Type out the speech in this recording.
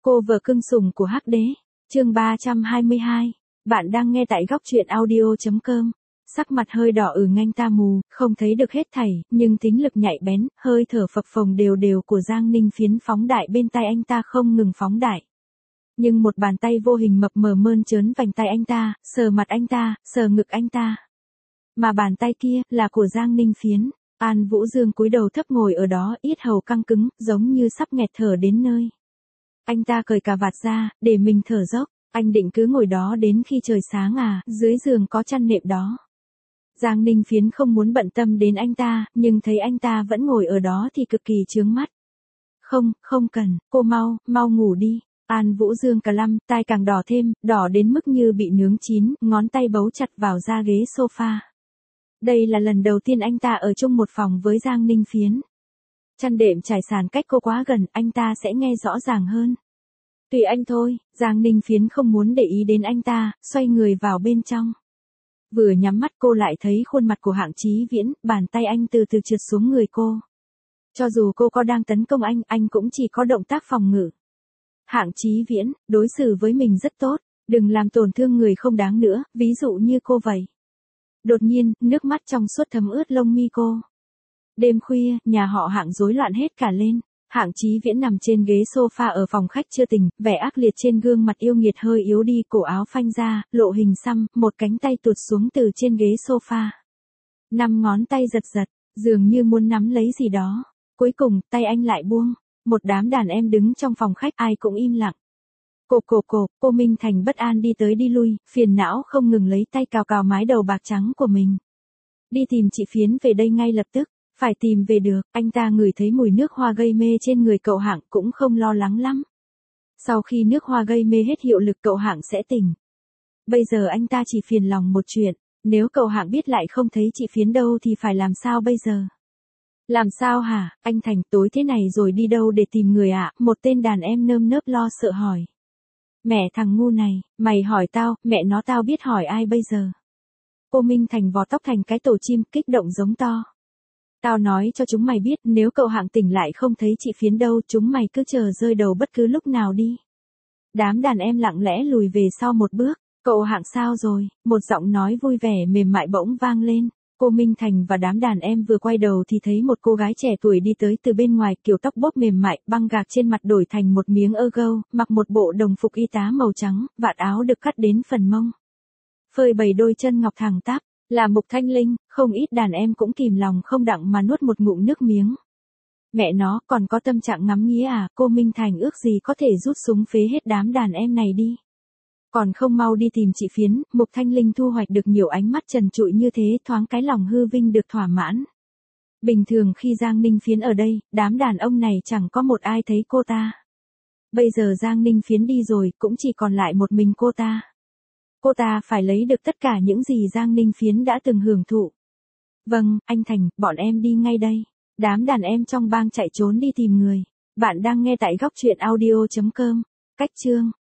Cô vợ cưng sủng của Hắc Đế, chương 322. Bạn đang nghe tại góc truyện audio.com. Sắc mặt hơi đỏ nganh ta mù, không thấy được hết thảy, nhưng tính lực nhạy bén, hơi thở phập phồng đều đều của Giang Ninh Phiến phóng đại bên tai anh ta không ngừng phóng đại. Nhưng một bàn tay vô hình mập mờ mơn trớn vành tay anh ta, sờ mặt anh ta, sờ ngực anh ta. Mà bàn tay kia, là của Giang Ninh Phiến. An Vũ Dương cúi đầu thấp ngồi ở đó, yết hầu căng cứng, giống như sắp nghẹt thở đến nơi. Anh ta cởi cà vạt ra, để mình thở dốc, anh định cứ ngồi đó đến khi trời sáng dưới giường có chăn nệm đó. Giang Ninh Phiến không muốn bận tâm đến anh ta, nhưng thấy anh ta vẫn ngồi ở đó thì cực kỳ chướng mắt. Không cần, cô mau ngủ đi. An Vũ Dương cà lăm, tai càng đỏ thêm, đỏ đến mức như bị nướng chín, ngón tay bấu chặt vào da ghế sofa. Đây là lần đầu tiên anh ta ở chung một phòng với Giang Ninh Phiến. Chăn đệm trải sàn cách cô quá gần, anh ta sẽ nghe rõ ràng hơn. Tùy anh thôi, Giang Ninh Phiến không muốn để ý đến anh ta, xoay người vào bên trong. Vừa nhắm mắt cô lại thấy khuôn mặt của Hạng Chí Viễn, bàn tay anh từ từ trượt xuống người cô. Cho dù cô có đang tấn công anh cũng chỉ có động tác phòng ngự. Hạng Chí Viễn, đối xử với mình rất tốt, đừng làm tổn thương người không đáng nữa, ví dụ như cô vậy. Đột nhiên, nước mắt trong suốt thấm ướt lông mi cô. Đêm khuya, nhà họ Hạng rối loạn hết cả lên. Hạng Chí Viễn nằm trên ghế sofa ở phòng khách chưa tỉnh, vẻ ác liệt trên gương mặt yêu nghiệt hơi yếu đi, cổ áo phanh ra, lộ hình xăm, một cánh tay tuột xuống từ trên ghế sofa. 5 ngón tay giật giật, dường như muốn nắm lấy gì đó. Cuối cùng, tay anh lại buông. Một đám đàn em đứng trong phòng khách, ai cũng im lặng. Cô Minh Thành bất an đi tới đi lui, phiền não không ngừng lấy tay cào cào mái đầu bạc trắng của mình. Đi tìm chị Phiến về đây ngay lập tức. Phải tìm về được, anh ta ngửi thấy mùi nước hoa gây mê trên người cậu Hạng cũng không lo lắng lắm. Sau khi nước hoa gây mê hết hiệu lực cậu Hạng sẽ tỉnh. Bây giờ anh ta chỉ phiền lòng một chuyện, nếu cậu Hạng biết lại không thấy chị Phiến đâu thì phải làm sao bây giờ? Làm sao hả, anh Thành, tối thế này rồi đi đâu để tìm người ạ? Một tên đàn em nơm nớp lo sợ hỏi. Mẹ thằng ngu này, mày hỏi tao, mẹ nó tao biết hỏi ai bây giờ? Cô Minh Thành vò tóc thành cái tổ chim, kích động giống to. Tao nói cho chúng mày biết, nếu cậu Hạng tỉnh lại không thấy chị Phiến đâu, chúng mày cứ chờ rơi đầu bất cứ lúc nào đi. Đám đàn em lặng lẽ lùi về sau một bước. Cậu Hạng sao rồi? Một giọng nói vui vẻ mềm mại bỗng vang lên. Cô Minh Thành và đám đàn em vừa quay đầu thì thấy một cô gái trẻ tuổi đi tới từ bên ngoài, kiểu tóc bóp mềm mại, băng gạc trên mặt đổi thành một miếng gâu, mặc một bộ đồng phục y tá màu trắng, vạt áo được cắt đến phần mông. Phơi bày đôi chân ngọc thẳng tắp. Là Mục Thanh Linh, không ít đàn em cũng kìm lòng không đặng mà nuốt một ngụm nước miếng. Mẹ nó, còn có tâm trạng ngắm nghía à? Cô Minh Thành ước gì có thể rút súng phế hết đám đàn em này đi. Còn không mau đi tìm chị Phiến. Mục Thanh Linh thu hoạch được nhiều ánh mắt trần trụi như thế, thoáng cái lòng hư vinh được thỏa mãn. Bình thường khi Giang Ninh Phiến ở đây, đám đàn ông này chẳng có một ai thấy cô ta. Bây giờ Giang Ninh Phiến đi rồi, cũng chỉ còn lại một mình cô ta. Cô ta phải lấy được tất cả những gì Giang Ninh Phiến đã từng hưởng thụ. Vâng, anh Thành, bọn em đi ngay đây. Đám đàn em trong bang chạy trốn đi tìm người. Bạn đang nghe tại góc truyện audio.com. Cách chương